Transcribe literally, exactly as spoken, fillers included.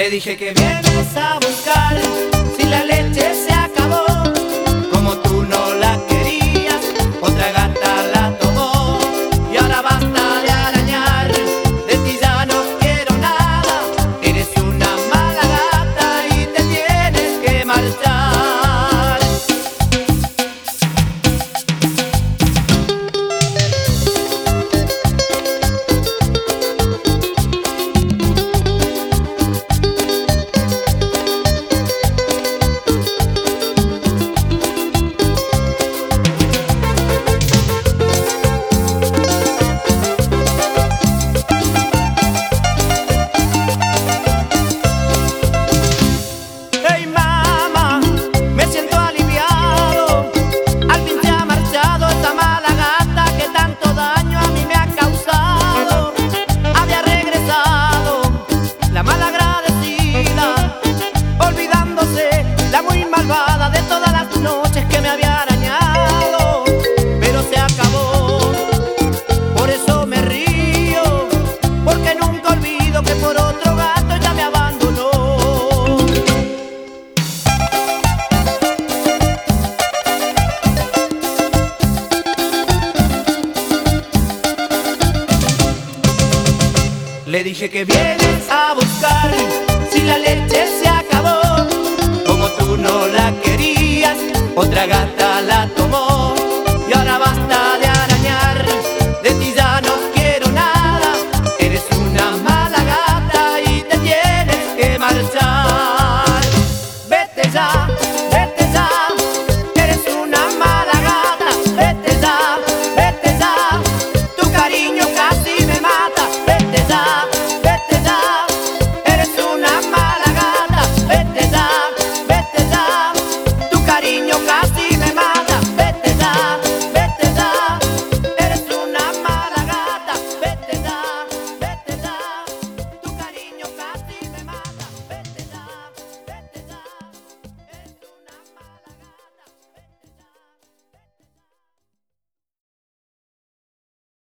Le dije que vienes a buscar si la leche se acabó. Como tú no la querías, otra gata la tomó. Y ahora basta de arañar, de ti ya no quiero nada. Eres una mala gata y te tienes que marchar. La muy malvada de todas las noches que me había arañado, pero se acabó, por eso me río, porque nunca olvido que por otro gato ya me abandonó. Le dije que vienes a buscar si la leche se acabó. Como tú no la querías, otra gata la tomó.